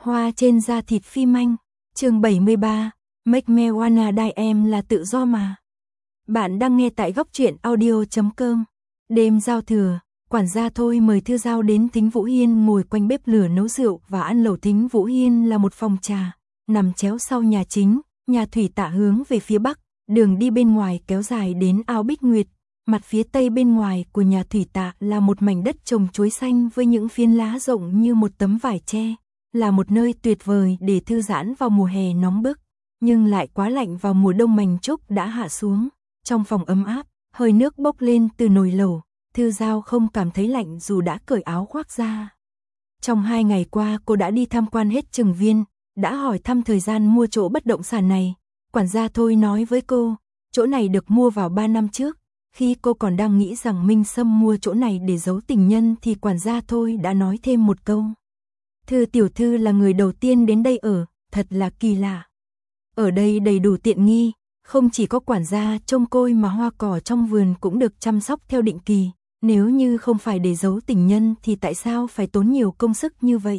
Hoa trên da thịt phim Anh, chương 73, Make Me Wanna Die em là tự do mà. Bạn đang nghe tại góc truyện audio.com. Đêm giao thừa, quản gia Thôi mời Thư Giao đến Thính Vũ Hiên ngồi quanh bếp lửa nấu rượu và ăn lẩu. Thính Vũ Hiên là một phòng trà, nằm chéo sau nhà chính, nhà thủy tạ hướng về phía bắc, đường đi bên ngoài kéo dài đến ao Bích Nguyệt. Mặt phía tây bên ngoài của nhà thủy tạ là một mảnh đất trồng chuối xanh với những phiến lá rộng như một tấm vải tre, là một nơi tuyệt vời để thư giãn vào mùa hè nóng bức, nhưng lại quá lạnh vào mùa đông. Mành trúc đã hạ xuống, trong phòng ấm áp, hơi nước bốc lên từ nồi lẩu, Thư Giao không cảm thấy lạnh dù đã cởi áo khoác ra. Trong 2 ngày qua cô đã đi tham quan hết Trừng Viên, đã hỏi thăm thời gian mua chỗ bất động sản này. Quản gia Thôi nói với cô, chỗ này được mua vào 3 năm trước. Khi cô còn đang nghĩ rằng Minh Sâm mua chỗ này để giấu tình nhân thì quản gia Thôi đã nói thêm một câu. Thư tiểu thư là người đầu tiên đến đây ở, thật là kỳ lạ. Ở đây đầy đủ tiện nghi, không chỉ có quản gia trông coi mà hoa cỏ trong vườn cũng được chăm sóc theo định kỳ. Nếu như không phải để giấu tình nhân thì tại sao phải tốn nhiều công sức như vậy?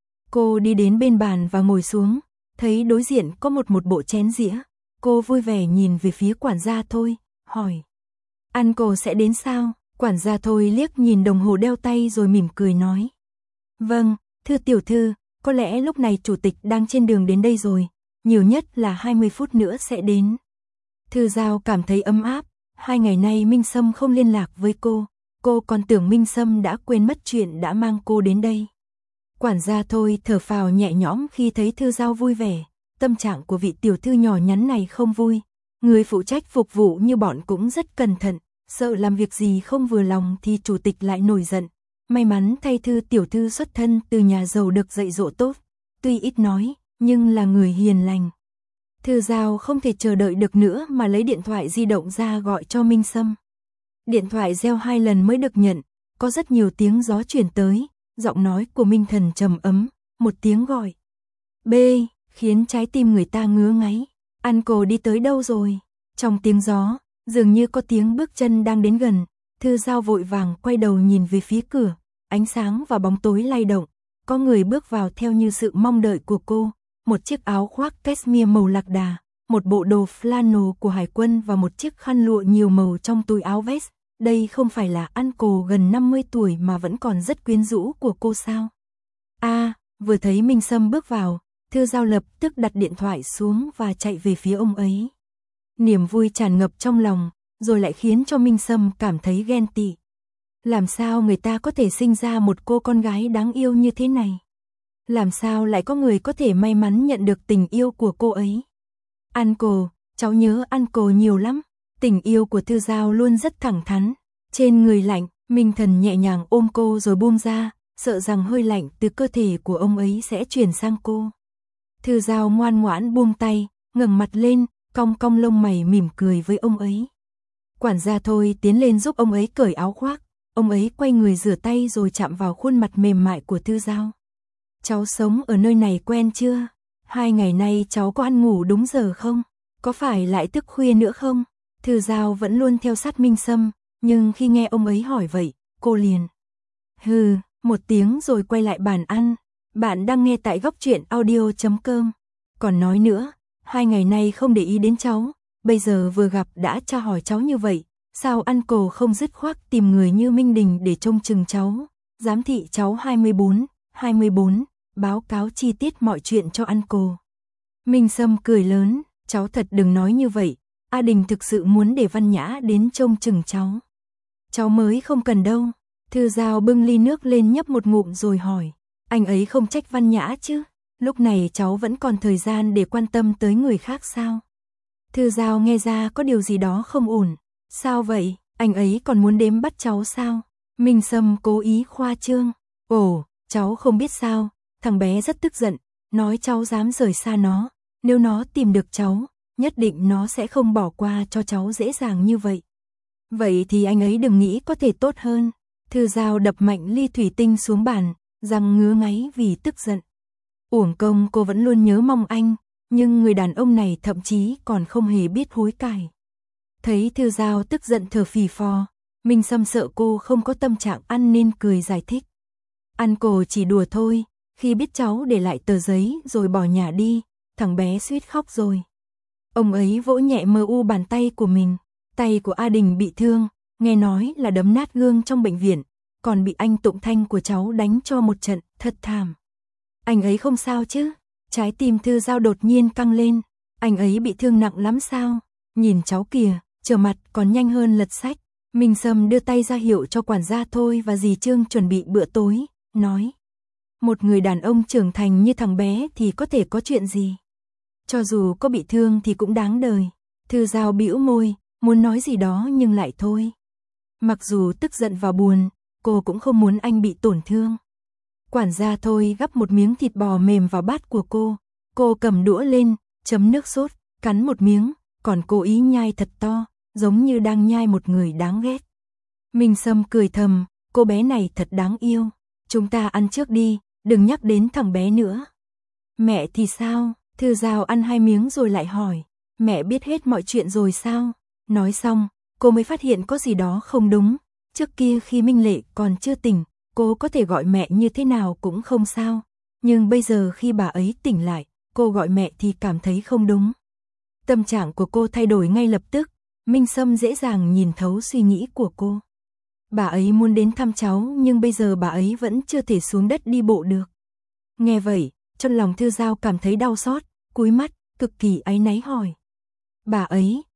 Cô đi đến bên bàn và ngồi xuống, thấy đối diện có một bộ chén dĩa. Cô vui vẻ nhìn về phía quản gia Thôi, hỏi. Uncle sẽ đến sao? Quản gia Thôi liếc nhìn đồng hồ đeo tay rồi mỉm cười nói. Vâng, thưa tiểu thư, có lẽ lúc này chủ tịch đang trên đường đến đây rồi, nhiều nhất là 20 phút nữa sẽ đến. Thư Giao cảm thấy ấm áp, 2 ngày nay Minh Sâm không liên lạc với cô còn tưởng Minh Sâm đã quên mất chuyện đã mang cô đến đây. Quản gia Thôi thở phào nhẹ nhõm khi thấy Thư Giao vui vẻ, tâm trạng của vị tiểu thư nhỏ nhắn này không vui. Người phụ trách phục vụ như bọn cũng rất cẩn thận, sợ làm việc gì không vừa lòng thì chủ tịch lại nổi giận. May mắn thay Thư tiểu thư xuất thân từ nhà giàu được dạy dỗ tốt, tuy ít nói, nhưng là người hiền lành. Thư Giao không thể chờ đợi được nữa mà lấy điện thoại di động ra gọi cho Minh Sâm. Điện thoại reo 2 lần mới được nhận, có rất nhiều tiếng gió truyền tới, giọng nói của Minh Thần trầm ấm, một tiếng gọi. B, khiến trái tim người ta ngứa ngáy. Uncle đi tới đâu rồi? Trong tiếng gió, dường như có tiếng bước chân đang đến gần. Thư Giao vội vàng quay đầu nhìn về phía cửa, ánh sáng và bóng tối lay động. Có người bước vào theo như sự mong đợi của cô, một chiếc áo khoác cashmere màu lạc đà, một bộ đồ flannel của hải quân và một chiếc khăn lụa nhiều màu trong túi áo vest. Đây không phải là Uncle gần 50 tuổi mà vẫn còn rất quyến rũ của cô sao? Vừa thấy Minh Sâm bước vào, Thư Giao lập tức đặt điện thoại xuống và chạy về phía ông ấy. Niềm vui tràn ngập trong lòng, rồi lại khiến cho Minh Sâm cảm thấy ghen tị. Làm sao người ta có thể sinh ra một cô con gái đáng yêu như thế này? Làm sao lại có người có thể may mắn nhận được tình yêu của cô ấy? Uncle, cháu nhớ Uncle nhiều lắm. Tình yêu của Thư Giao luôn rất thẳng thắn. Trên người lạnh, Minh Thần nhẹ nhàng ôm cô rồi buông ra, sợ rằng hơi lạnh từ cơ thể của ông ấy sẽ truyền sang cô. Thư Giao ngoan ngoãn buông tay, ngẩng mặt lên, cong cong lông mày mỉm cười với ông ấy. Quản gia Thôi tiến lên giúp ông ấy cởi áo khoác, ông ấy quay người rửa tay rồi chạm vào khuôn mặt mềm mại của Thư Giao. Cháu sống ở nơi này quen chưa? 2 ngày nay cháu có ăn ngủ đúng giờ không? Có phải lại thức khuya nữa không? Thư Giao vẫn luôn theo sát Minh Sâm, nhưng khi nghe ông ấy hỏi vậy, cô liền hừ một tiếng rồi quay lại bàn ăn. Bạn đang nghe tại góc truyện audio.com. Còn nói nữa, 2 ngày nay không để ý đến cháu, bây giờ vừa gặp đã tra hỏi cháu như vậy, sao Uncle không dứt khoát tìm người như Minh Đình để trông chừng cháu, giám thị cháu 24, báo cáo chi tiết mọi chuyện cho Uncle. Minh Sâm cười lớn, cháu thật đừng nói như vậy, A Đình thực sự muốn để Văn Nhã đến trông chừng cháu. Cháu mới không cần đâu. Thư Giao bưng ly nước lên nhấp một ngụm rồi hỏi, anh ấy không trách Văn Nhã chứ? Lúc này cháu vẫn còn thời gian để quan tâm tới người khác sao? Thư Giao nghe ra có điều gì đó không ổn. Sao vậy? Anh ấy còn muốn đếm bắt cháu sao? Minh Sâm cố ý khoa trương. Ồ, cháu không biết sao, thằng bé rất tức giận, nói cháu dám rời xa nó, nếu nó tìm được cháu, nhất định nó sẽ không bỏ qua cho cháu dễ dàng như vậy. Vậy thì anh ấy đừng nghĩ có thể tốt hơn. Thư Giao đập mạnh ly thủy tinh xuống bàn, răng ngứa ngáy vì tức giận. Uổng công cô vẫn luôn nhớ mong anh, nhưng người đàn ông này thậm chí còn không hề biết hối cải. Thấy Thư Giao tức giận thở phì phò, Minh Sâm sợ cô không có tâm trạng ăn nên cười giải thích. Uncle chỉ đùa thôi, Khi biết cháu để lại tờ giấy rồi bỏ nhà đi, thằng bé suýt khóc rồi. Ông ấy vỗ nhẹ mờ u bàn tay của mình. Tay của A Đình bị thương, nghe nói là đấm nát gương trong bệnh viện, còn bị anh Tụng Thanh của cháu đánh cho một trận, thật thảm. Anh ấy không sao chứ? Trái tim Thư Giao đột nhiên căng lên. Anh ấy bị thương nặng lắm sao? Nhìn cháu kìa, trở mặt còn nhanh hơn lật sách. Minh Sâm đưa tay ra hiệu cho quản gia Thôi và dì Trương chuẩn bị bữa tối, nói. Một người đàn ông trưởng thành như thằng bé thì có thể có chuyện gì? Cho dù có bị thương thì cũng đáng đời. Thư Giao bĩu môi, muốn nói gì đó nhưng lại thôi. Mặc dù tức giận và buồn, cô cũng không muốn anh bị tổn thương. Quản gia Thôi gắp một miếng thịt bò mềm vào bát của cô cầm đũa lên, chấm nước sốt, cắn một miếng, còn cố ý nhai thật to, giống như đang nhai một người đáng ghét. Minh Sâm cười thầm, cô bé này thật đáng yêu. Chúng ta ăn trước đi, đừng nhắc đến thằng bé nữa. Mẹ thì sao? Thư Giao ăn 2 miếng rồi lại hỏi. Mẹ biết hết mọi chuyện rồi sao? Nói xong, cô mới phát hiện có gì đó không đúng. Trước kia khi Minh Lệ còn chưa tỉnh, cô có thể gọi mẹ như thế nào cũng không sao. Nhưng bây giờ khi bà ấy tỉnh lại, cô gọi mẹ thì cảm thấy không đúng. Tâm trạng của cô thay đổi ngay lập tức. Minh Sâm dễ dàng nhìn thấu suy nghĩ của cô. Bà ấy muốn đến thăm cháu nhưng bây giờ bà ấy vẫn chưa thể xuống đất đi bộ được. Nghe vậy, trong lòng Thư Giao cảm thấy đau xót, cúi mắt, cực kỳ áy náy hỏi. Bà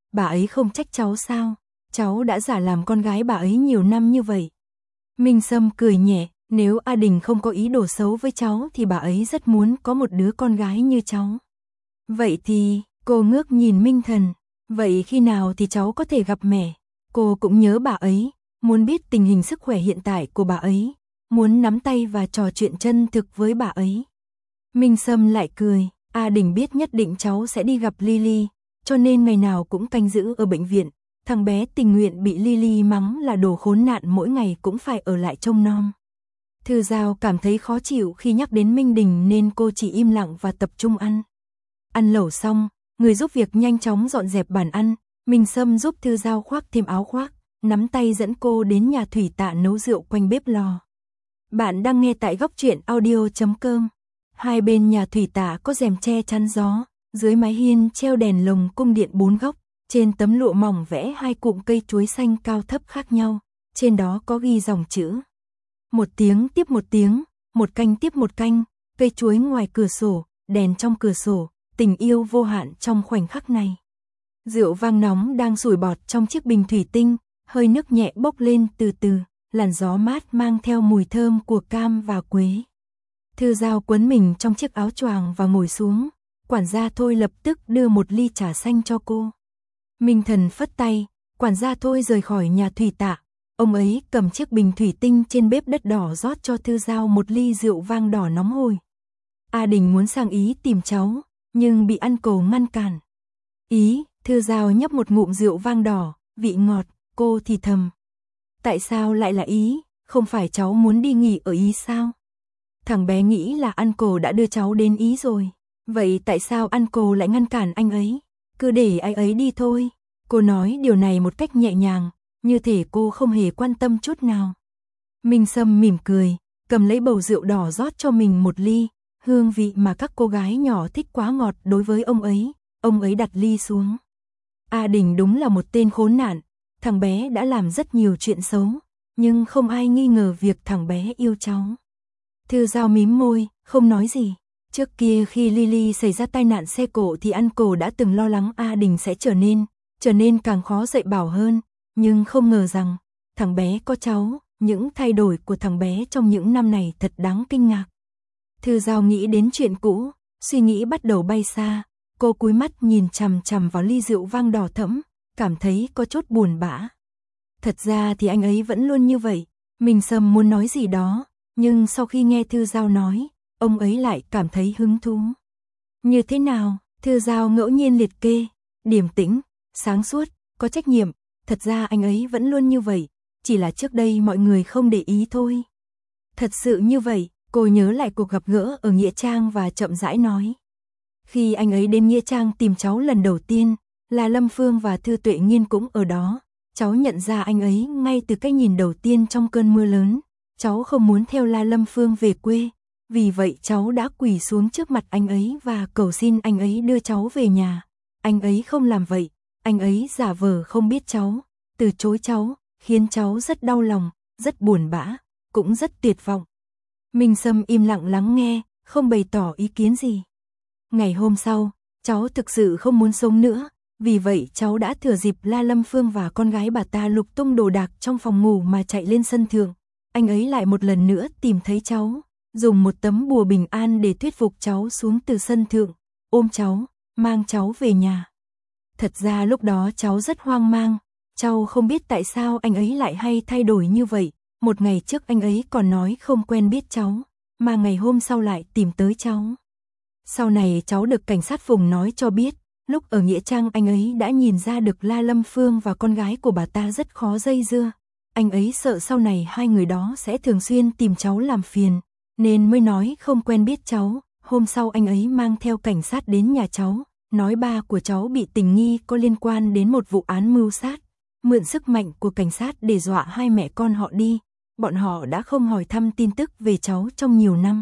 ấy không trách cháu sao? Cháu đã giả làm con gái bà ấy nhiều năm như vậy. Minh Sâm cười nhẹ, nếu A Đình không có ý đồ xấu với cháu thì bà ấy rất muốn có một đứa con gái như cháu. Vậy thì, cô ngước nhìn Minh Thần, vậy khi nào thì cháu có thể gặp mẹ? Cô cũng nhớ bà ấy, muốn biết tình hình sức khỏe hiện tại của bà ấy, muốn nắm tay và trò chuyện chân thực với bà ấy. Minh Sâm lại cười, A Đình biết nhất định cháu sẽ đi gặp Lily, cho nên ngày nào cũng canh giữ ở bệnh viện. Thằng bé tình nguyện bị Lily mắng là đồ khốn nạn mỗi ngày cũng phải ở lại trông nom. Thư Giao cảm thấy khó chịu khi nhắc đến Minh Đình nên cô chỉ im lặng và tập trung ăn. Ăn lẩu xong, người giúp việc nhanh chóng dọn dẹp bàn ăn, Minh Sâm giúp Thư Giao khoác thêm áo khoác, nắm tay dẫn cô đến nhà thủy tạ nấu rượu quanh bếp lò. Bạn đang nghe tại góc truyện audio.com. Hai bên nhà thủy tạ có rèm che chắn gió, dưới mái hiên treo đèn lồng cung điện 4 góc, trên tấm lụa mỏng vẽ 2 cụm cây chuối xanh cao thấp khác nhau, trên đó có ghi dòng chữ. Một tiếng tiếp một tiếng, một canh tiếp một canh, cây chuối ngoài cửa sổ, đèn trong cửa sổ, tình yêu vô hạn trong khoảnh khắc này. Rượu vang nóng đang sủi bọt trong chiếc bình thủy tinh, hơi nước nhẹ bốc lên từ từ, làn gió mát mang theo mùi thơm của cam và quế. Thư Giao quấn mình trong chiếc áo choàng và ngồi xuống, quản gia Thôi lập tức đưa một ly trà xanh cho cô. Minh Thần phất tay, quản gia Thôi rời khỏi nhà thủy tạ, ông ấy cầm chiếc bình thủy tinh trên bếp đất đỏ rót cho Thư Giao một ly rượu vang đỏ nóng hổi. A Đình muốn sang Ý tìm cháu, nhưng bị Ăn Cầu ngăn cản. Ý, Thư Giao nhấp một ngụm rượu vang đỏ, vị ngọt, cô thì thầm. Tại sao lại là Ý, không phải cháu muốn đi nghỉ ở Ý sao? Thằng bé nghĩ là Ăn Cầu đã đưa cháu đến Ý rồi. Vậy tại sao Ăn Cầu lại ngăn cản anh ấy? Cứ để anh ấy đi thôi. Cô nói điều này một cách nhẹ nhàng, như thể cô không hề quan tâm chút nào. Minh Sâm mỉm cười, cầm lấy bầu rượu đỏ rót cho mình một ly, hương vị mà các cô gái nhỏ thích quá ngọt đối với ông ấy đặt ly xuống. A Đình đúng là một tên khốn nạn, thằng bé đã làm rất nhiều chuyện xấu, nhưng không ai nghi ngờ việc thằng bé yêu cháu. Thư Giao mím môi, không nói gì. Trước kia khi Lily xảy ra tai nạn xe cộ thì Ăn Cổ đã từng lo lắng A Đình sẽ trở nên càng khó dạy bảo hơn, nhưng không ngờ rằng, thằng bé có cháu, những thay đổi của thằng bé trong những năm này thật đáng kinh ngạc. Thư Giao nghĩ đến chuyện cũ, suy nghĩ bắt đầu bay xa, cô cúi mắt nhìn chằm chằm vào ly rượu vang đỏ thẫm, cảm thấy có chút buồn bã. Thật ra thì anh ấy vẫn luôn như vậy, Minh Sâm muốn nói gì đó, nhưng sau khi nghe Thư Giao nói, ông ấy lại cảm thấy hứng thú. Như thế nào? Thư Giao ngẫu nhiên liệt kê, điềm tĩnh, sáng suốt, có trách nhiệm, thật ra anh ấy vẫn luôn như vậy, chỉ là trước đây mọi người không để ý thôi. Thật sự như vậy, cô nhớ lại cuộc gặp gỡ ở Nghĩa Trang và chậm rãi nói. Khi anh ấy đến Nghĩa Trang tìm cháu lần đầu tiên, là Lâm Phương và Thư Tuệ Nghiên cũng ở đó, cháu nhận ra anh ấy ngay từ cái nhìn đầu tiên trong cơn mưa lớn. Cháu không muốn theo La Lâm Phương về quê, vì vậy cháu đã quỳ xuống trước mặt anh ấy và cầu xin anh ấy đưa cháu về nhà. Anh ấy không làm vậy, anh ấy giả vờ không biết cháu, từ chối cháu, khiến cháu rất đau lòng, rất buồn bã, cũng rất tuyệt vọng. Minh Sâm im lặng lắng nghe, không bày tỏ ý kiến gì. Ngày hôm sau, cháu thực sự không muốn sống nữa, vì vậy cháu đã thừa dịp La Lâm Phương và con gái bà ta lục tung đồ đạc trong phòng ngủ mà chạy lên sân thượng. Anh ấy lại một lần nữa tìm thấy cháu, dùng một tấm bùa bình an để thuyết phục cháu xuống từ sân thượng, ôm cháu, mang cháu về nhà. Thật ra lúc đó cháu rất hoang mang, cháu không biết tại sao anh ấy lại hay thay đổi như vậy. Một ngày trước anh ấy còn nói không quen biết cháu, mà ngày hôm sau lại tìm tới cháu. Sau này cháu được cảnh sát vùng nói cho biết, lúc ở Nghĩa Trang anh ấy đã nhìn ra được La Lâm Phương và con gái của bà ta rất khó dây dưa. Anh ấy sợ sau này hai người đó sẽ thường xuyên tìm cháu làm phiền, nên mới nói không quen biết cháu. Hôm sau anh ấy mang theo cảnh sát đến nhà cháu, nói ba của cháu bị tình nghi có liên quan đến một vụ án mưu sát, mượn sức mạnh của cảnh sát để dọa hai mẹ con họ đi. Bọn họ đã không hỏi thăm tin tức về cháu trong nhiều năm.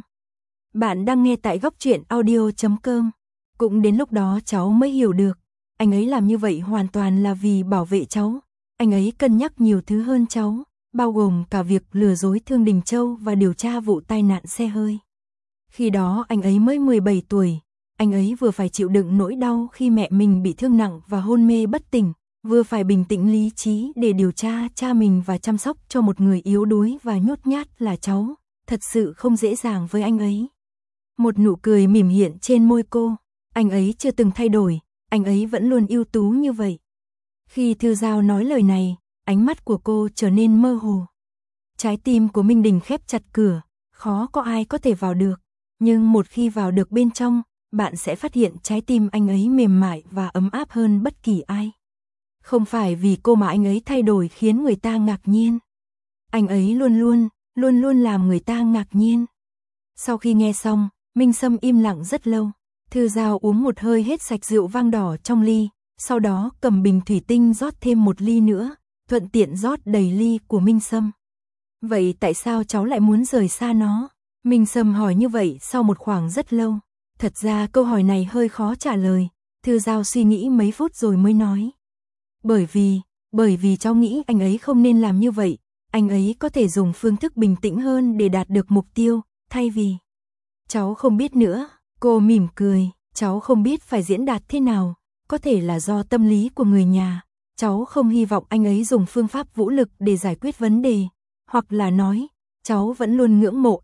Bạn đang nghe tại goctruyện.audio.com. Cũng đến lúc đó cháu mới hiểu được, anh ấy làm như vậy hoàn toàn là vì bảo vệ cháu. Anh ấy cân nhắc nhiều thứ hơn cháu, bao gồm cả việc lừa dối Thương Đình Châu và điều tra vụ tai nạn xe hơi. Khi đó anh ấy mới 17 tuổi, anh ấy vừa phải chịu đựng nỗi đau khi mẹ mình bị thương nặng và hôn mê bất tỉnh, vừa phải bình tĩnh lý trí để điều tra cha mình và chăm sóc cho một người yếu đuối và nhút nhát là cháu. Thật sự không dễ dàng với anh ấy. Một nụ cười mỉm hiện trên môi cô, anh ấy chưa từng thay đổi, anh ấy vẫn luôn ưu tú như vậy. Khi Thư Giao nói lời này, ánh mắt của cô trở nên mơ hồ. Trái tim của Minh Đình khép chặt cửa, khó có ai có thể vào được. Nhưng một khi vào được bên trong, bạn sẽ phát hiện trái tim anh ấy mềm mại và ấm áp hơn bất kỳ ai. Không phải vì cô mà anh ấy thay đổi khiến người ta ngạc nhiên. Anh ấy luôn luôn làm người ta ngạc nhiên. Sau khi nghe xong, Minh Sâm im lặng rất lâu. Thư Giao uống một hơi hết sạch rượu vang đỏ trong ly, sau đó cầm bình thủy tinh rót thêm một ly nữa, thuận tiện rót đầy ly của Minh Sâm. Vậy tại sao cháu lại muốn rời xa nó? Minh Sâm hỏi như vậy sau một khoảng rất lâu. Thật ra câu hỏi này hơi khó trả lời. Thư Giao suy nghĩ mấy phút rồi mới nói. Bởi vì cháu nghĩ anh ấy không nên làm như vậy. Anh ấy có thể dùng phương thức bình tĩnh hơn để đạt được mục tiêu, thay vì... Cháu không biết nữa, cô mỉm cười, cháu không biết phải diễn đạt thế nào, có thể là do tâm lý của người nhà. Cháu không hy vọng anh ấy dùng phương pháp vũ lực để giải quyết vấn đề, hoặc là nói, cháu vẫn luôn ngưỡng mộ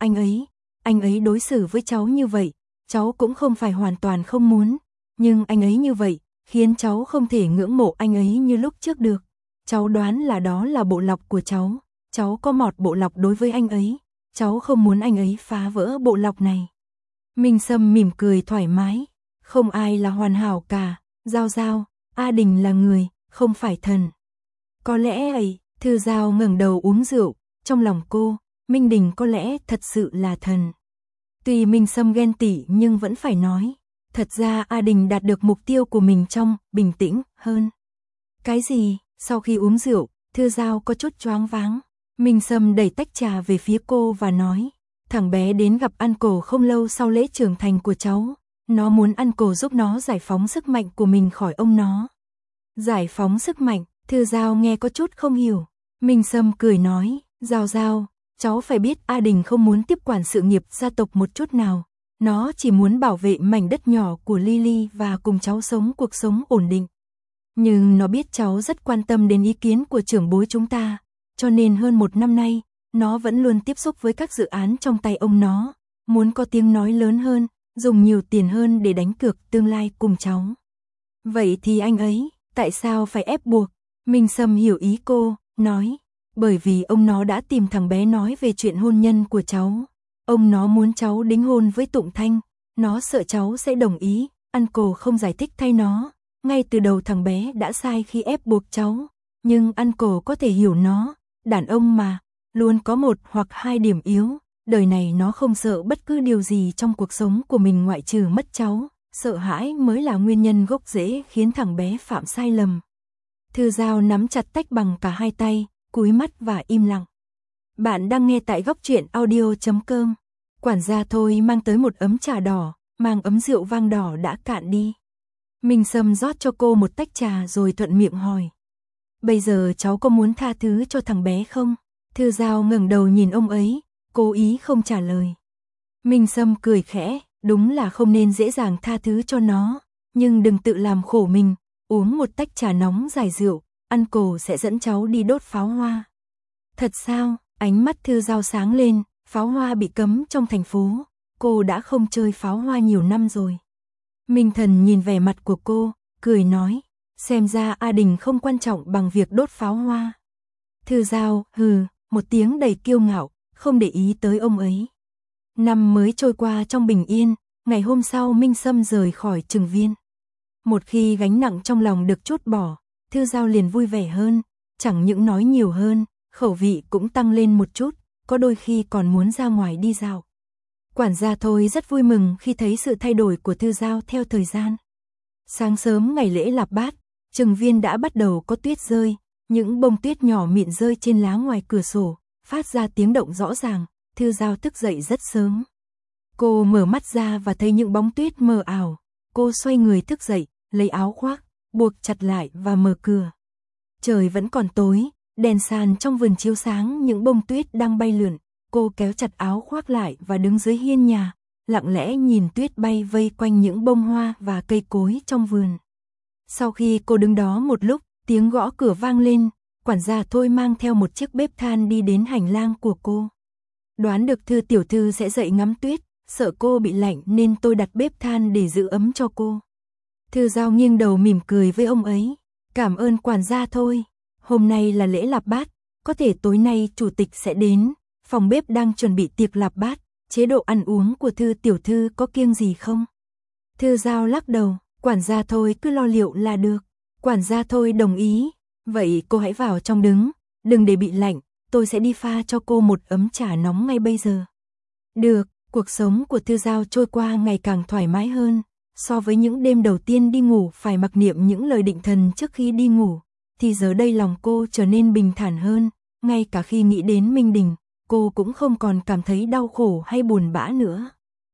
anh ấy đối xử với cháu như vậy, cháu cũng không phải hoàn toàn không muốn, nhưng anh ấy như vậy, khiến cháu không thể ngưỡng mộ anh ấy như lúc trước được. Cháu đoán là đó là bộ lọc của cháu có mọt bộ lọc đối với anh ấy, cháu không muốn anh ấy phá vỡ bộ lọc này. Minh Sâm mỉm cười thoải mái, không ai là hoàn hảo cả, Giao, A Đình là người, không phải thần. Có lẽ ấy, Thư Giao ngẩng đầu uống rượu, trong lòng cô, Minh Đình có lẽ thật sự là thần. Tuy Minh Sâm ghen tị nhưng vẫn phải nói, thật ra A Đình đạt được mục tiêu của mình trong bình tĩnh hơn. Cái gì? Sau khi uống rượu, Thư Giao có chút choáng váng. Minh Sâm đẩy tách trà về phía cô và nói, thằng bé đến gặp Uncle không lâu sau lễ trưởng thành của cháu. Nó muốn Uncle giúp nó giải phóng sức mạnh của mình khỏi ông nó. Giải phóng sức mạnh, Thư Giao nghe có chút không hiểu. Minh Sâm cười nói, Giao, cháu phải biết A Đình không muốn tiếp quản sự nghiệp gia tộc một chút nào. Nó chỉ muốn bảo vệ mảnh đất nhỏ của Lily và cùng cháu sống cuộc sống ổn định. Nhưng nó biết cháu rất quan tâm đến ý kiến của trưởng bối chúng ta, cho nên hơn 1 năm nay, nó vẫn luôn tiếp xúc với các dự án trong tay ông nó, muốn có tiếng nói lớn hơn, dùng nhiều tiền hơn để đánh cược tương lai cùng cháu. Vậy thì anh ấy, tại sao phải ép buộc? Minh Sâm hiểu ý cô, nói, bởi vì ông nó đã tìm thằng bé nói về chuyện hôn nhân của cháu. Ông nó muốn cháu đính hôn với Tụng Thanh, nó sợ cháu sẽ đồng ý, Uncle không giải thích thay nó. Ngay từ đầu thằng bé đã sai khi ép buộc cháu, nhưng Uncle có thể hiểu nó, đàn ông mà, luôn có 1 hoặc 2 điểm yếu, đời này nó không sợ bất cứ điều gì trong cuộc sống của mình ngoại trừ mất cháu, sợ hãi mới là nguyên nhân gốc rễ khiến thằng bé phạm sai lầm. Thư Giao nắm chặt tách bằng cả hai tay, cúi mắt và im lặng. Bạn đang nghe tại goctruyện.audio.com. Quản gia Thôi mang tới một ấm trà đỏ, mang ấm rượu vang đỏ đã cạn đi. Minh Sâm rót cho cô một tách trà rồi thuận miệng hỏi. Bây giờ cháu có muốn tha thứ cho thằng bé không? Thư Giao ngẩng đầu nhìn ông ấy, cố ý không trả lời. Minh Sâm cười khẽ, đúng là không nên dễ dàng tha thứ cho nó, nhưng đừng tự làm khổ mình, uống một tách trà nóng giải rượu, ăn cổ sẽ dẫn cháu đi đốt pháo hoa. Thật sao? Ánh mắt Thư Giao sáng lên, pháo hoa bị cấm trong thành phố, cô đã không chơi pháo hoa nhiều năm rồi. Minh Thần nhìn vẻ mặt của cô, cười nói, xem ra A Đình không quan trọng bằng việc đốt pháo hoa. Thư Giao, hừ, một tiếng đầy kiêu ngạo, không để ý tới ông ấy. Năm mới trôi qua trong bình yên, ngày hôm sau Minh Sâm rời khỏi Trừng Viên. Một khi gánh nặng trong lòng được trút bỏ, Thư Giao liền vui vẻ hơn, chẳng những nói nhiều hơn, khẩu vị cũng tăng lên một chút, có đôi khi còn muốn ra ngoài đi dạo. Quản gia Thôi rất vui mừng khi thấy sự thay đổi của Thư Giao theo thời gian. Sáng sớm ngày lễ Lạp Bát, Trừng Viên đã bắt đầu có tuyết rơi, những bông tuyết nhỏ mịn rơi trên lá ngoài cửa sổ, phát ra tiếng động rõ ràng. Thư Giao thức dậy rất sớm. Cô mở mắt ra và thấy những bóng tuyết mờ ảo. Cô xoay người thức dậy, lấy áo khoác, buộc chặt lại và mở cửa. Trời vẫn còn tối, đèn sàn trong vườn chiếu sáng những bông tuyết đang bay lượn. Cô kéo chặt áo khoác lại và đứng dưới hiên nhà, lặng lẽ nhìn tuyết bay vây quanh những bông hoa và cây cối trong vườn. Sau khi cô đứng đó một lúc, tiếng gõ cửa vang lên, quản gia Thôi mang theo một chiếc bếp than đi đến hành lang của cô. Đoán được Thư tiểu thư sẽ dậy ngắm tuyết, sợ cô bị lạnh nên tôi đặt bếp than để giữ ấm cho cô. Thư Giao nghiêng đầu mỉm cười với ông ấy. Cảm ơn quản gia Thôi. Hôm nay là lễ Lạp Bát, có thể tối nay chủ tịch sẽ đến. Phòng bếp đang chuẩn bị tiệc Lạp Bát, chế độ ăn uống của Thư tiểu thư có kiêng gì không? Thư Giao lắc đầu, quản gia Thôi cứ lo liệu là được. Quản gia Thôi đồng ý. Vậy cô hãy vào trong đứng, đừng để bị lạnh. Tôi sẽ đi pha cho cô một ấm trà nóng ngay bây giờ. Được, cuộc sống của Thư Giao trôi qua ngày càng thoải mái hơn. So với những đêm đầu tiên đi ngủ phải mặc niệm những lời định thần trước khi đi ngủ, thì giờ đây lòng cô trở nên bình thản hơn. Ngay cả khi nghĩ đến Minh Đình, cô cũng không còn cảm thấy đau khổ hay buồn bã nữa.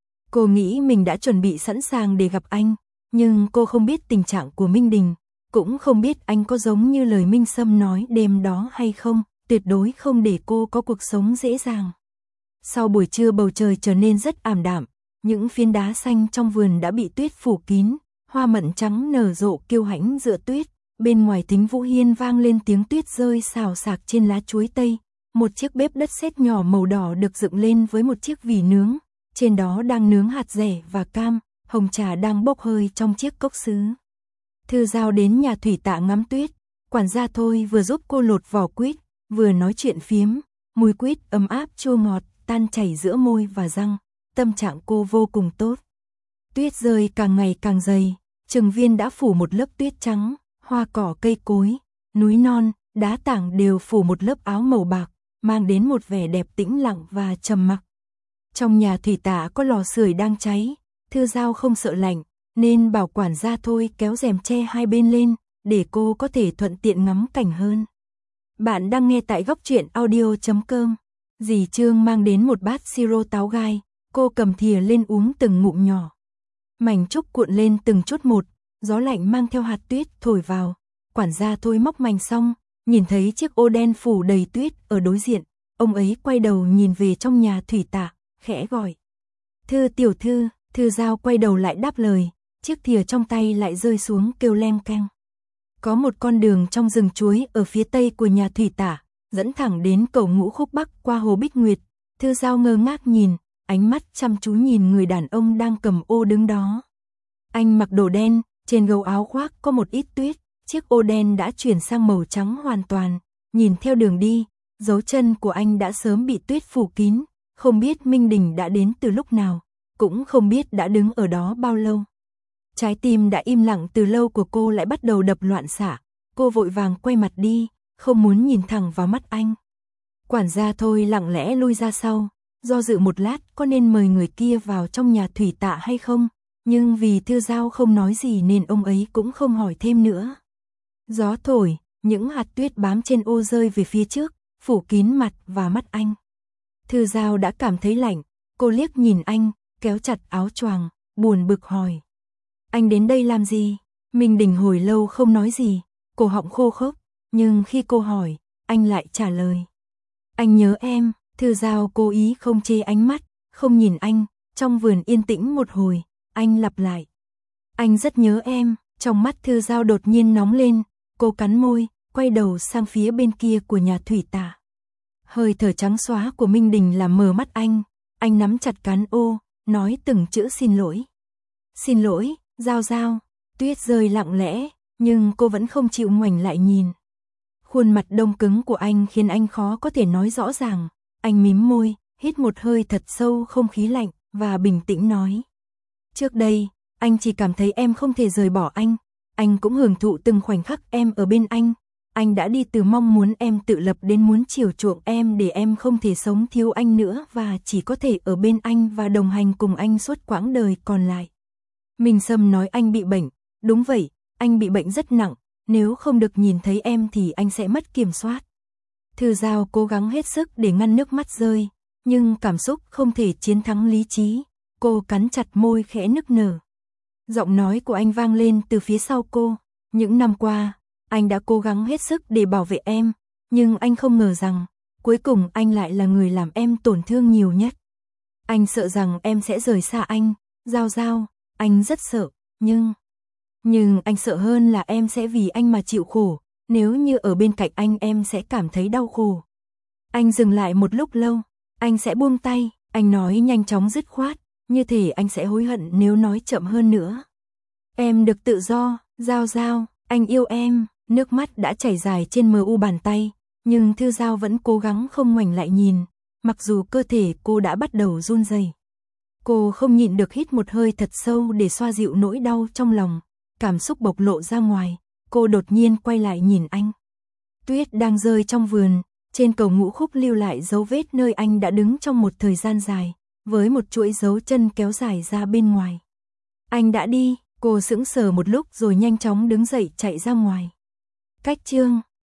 Cô nghĩ mình đã chuẩn bị sẵn sàng để gặp anh, nhưng cô không biết tình trạng của Minh Đình, cũng không biết anh có giống như lời Minh Sâm nói đêm đó hay không. Tuyệt đối không để cô có cuộc sống dễ dàng. Sau buổi trưa bầu trời trở nên rất ảm đạm, những phiến đá xanh trong vườn đã bị tuyết phủ kín, hoa mận trắng nở rộ kiêu hãnh giữa tuyết, bên ngoài Thính Vũ Hiên vang lên tiếng tuyết rơi xào xạc trên lá chuối tây, một chiếc bếp đất sét nhỏ màu đỏ được dựng lên với một chiếc vỉ nướng, trên đó đang nướng hạt dẻ và cam, hồng trà đang bốc hơi trong chiếc cốc sứ. Thư Giao đến nhà thủy tạ ngắm tuyết, quản gia Thôi vừa giúp cô lột vỏ quýt, vừa nói chuyện phiếm, mùi quýt ấm áp chua ngọt tan chảy giữa môi và răng, tâm trạng cô vô cùng tốt. Tuyết rơi càng ngày càng dày, Trừng Viên đã phủ một lớp tuyết trắng, hoa cỏ cây cối, núi non, đá tảng đều phủ một lớp áo màu bạc, mang đến một vẻ đẹp tĩnh lặng và trầm mặc. Trong nhà thủy tạ có lò sưởi đang cháy, Thư Giao không sợ lạnh, nên bảo quản gia Thôi kéo rèm che hai bên lên, để cô có thể thuận tiện ngắm cảnh hơn. Bạn đang nghe tại góc truyện audio.com. Dì Trương mang đến một bát siro táo gai, cô cầm thìa lên uống từng ngụm nhỏ. Mảnh trúc cuộn lên từng chút một, gió lạnh mang theo hạt tuyết thổi vào. Quản gia Thôi móc mảnh xong, nhìn thấy chiếc ô đen phủ đầy tuyết ở đối diện, ông ấy quay đầu nhìn về trong nhà thủy tạ, khẽ gọi. Thư tiểu thư, Thư Giao quay đầu lại đáp lời, chiếc thìa trong tay lại rơi xuống kêu leng keng. Có một con đường trong rừng chuối ở phía tây của nhà thủy tạ, dẫn thẳng đến cầu Ngũ Khúc Bắc qua hồ Bích Nguyệt. Thư Giao ngơ ngác nhìn, ánh mắt chăm chú nhìn người đàn ông đang cầm ô đứng đó. Anh mặc đồ đen, trên gấu áo khoác có một ít tuyết, chiếc ô đen đã chuyển sang màu trắng hoàn toàn. Nhìn theo đường đi, dấu chân của anh đã sớm bị tuyết phủ kín, không biết Minh Đình đã đến từ lúc nào, cũng không biết đã đứng ở đó bao lâu. Trái tim đã im lặng từ lâu của cô lại bắt đầu đập loạn xạ, cô vội vàng quay mặt đi, không muốn nhìn thẳng vào mắt anh. Quản gia Thôi lặng lẽ lui ra sau, do dự một lát có nên mời người kia vào trong nhà thủy tạ hay không, nhưng vì Thư Giao không nói gì nên ông ấy cũng không hỏi thêm nữa. Gió thổi, những hạt tuyết bám trên ô rơi về phía trước, phủ kín mặt và mắt anh. Thư Giao đã cảm thấy lạnh, Cô liếc nhìn anh, kéo chặt áo choàng, buồn bực hỏi. Anh đến đây làm gì? Minh Đình hồi lâu không nói gì, cổ họng khô khốc, nhưng khi cô hỏi, anh lại trả lời. Anh nhớ em. Thư Giao cố ý không chê ánh mắt, không nhìn anh, trong vườn yên tĩnh một hồi, anh lặp lại. Anh rất nhớ em. Trong mắt Thư Giao đột nhiên nóng lên, cô cắn môi, quay đầu sang phía bên kia của nhà thủy tạ. Hơi thở trắng xóa của Minh Đình làm mờ mắt anh nắm chặt cán ô, nói từng chữ xin lỗi. Xin lỗi, Giao Giao. Tuyết rơi lặng lẽ, nhưng cô vẫn không chịu ngoảnh lại nhìn. Khuôn mặt đông cứng của anh khiến anh khó có thể nói rõ ràng. Anh mím môi, hít một hơi thật sâu không khí lạnh, và bình tĩnh nói. Trước đây, anh chỉ cảm thấy em không thể rời bỏ anh cũng hưởng thụ từng khoảnh khắc em ở bên anh đã đi từ mong muốn em tự lập đến muốn chiều chuộng em để em không thể sống thiếu anh nữa và chỉ có thể ở bên anh và đồng hành cùng anh suốt quãng đời còn lại. Minh Sâm nói anh bị bệnh, đúng vậy, anh bị bệnh rất nặng, nếu không được nhìn thấy em thì anh sẽ mất kiểm soát. Thư Giao cố gắng hết sức để ngăn nước mắt rơi, nhưng cảm xúc không thể chiến thắng lý trí, cô cắn chặt môi khẽ nức nở. Giọng nói của anh vang lên từ phía sau cô, những năm qua, anh đã cố gắng hết sức để bảo vệ em, nhưng anh không ngờ rằng, cuối cùng anh lại là người làm em tổn thương nhiều nhất. Anh sợ rằng em sẽ rời xa anh, Giao Giao, anh rất sợ, nhưng anh sợ hơn là em sẽ vì anh mà chịu khổ, nếu như ở bên cạnh anh em sẽ cảm thấy đau khổ. Anh dừng lại một lúc lâu, anh sẽ buông tay, anh nói nhanh chóng dứt khoát, như thể anh sẽ hối hận nếu nói chậm hơn nữa. Em được tự do, Giao Giao, anh yêu em. Nước mắt đã chảy dài trên mờ u bàn tay, nhưng Thư Giao vẫn cố gắng không ngoảnh lại nhìn, mặc dù cơ thể cô đã bắt đầu run rẩy. Cô không nhịn được hít một hơi thật sâu để xoa dịu nỗi đau trong lòng, cảm xúc bộc lộ ra ngoài, cô đột nhiên quay lại nhìn anh. Tuyết đang rơi trong vườn, trên cầu ngũ khúc lưu lại dấu vết nơi anh đã đứng trong một thời gian dài, với một chuỗi dấu chân kéo dài ra bên ngoài. Anh đã đi, cô sững sờ một lúc rồi nhanh chóng đứng dậy chạy ra ngoài. Cách chương